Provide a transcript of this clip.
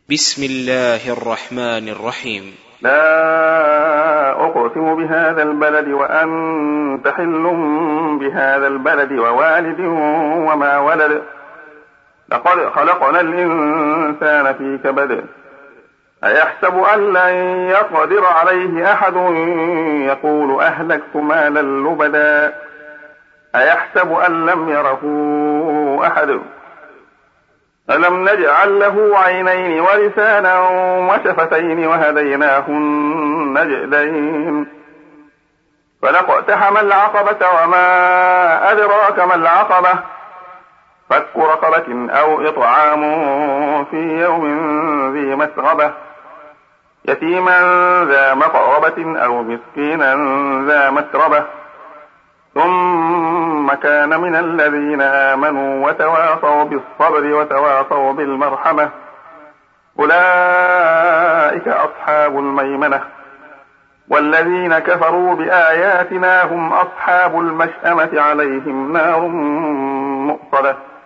بسم الله الرحمن الرحيم. لا أقسم بهذا البلد وأنت حل بهذا البلد ووالد وما ولد لقد خلقنا الإنسان في كبد أيحسب أن لن يقدر عليه أحد يقول أهلكت مالا لبدا أيحسب أن لم يره أحد ألم نجعل له عينين ولسانا وشفتين وهديناه النجدين فلاقتحم العقبة وما أدراك ما العقبة فك رقبة أو إطعام في يوم ذي مسغبة يتيما ذا مقربة أو مسكينا ذا متربة ثم كان من الذين آمنوا وتواصوا بالصبر وتواصوا بالمرحمة أولئك أصحاب الميمنة والذين كفروا بآياتنا هم أصحاب المشأمة عليهم نار مؤصدة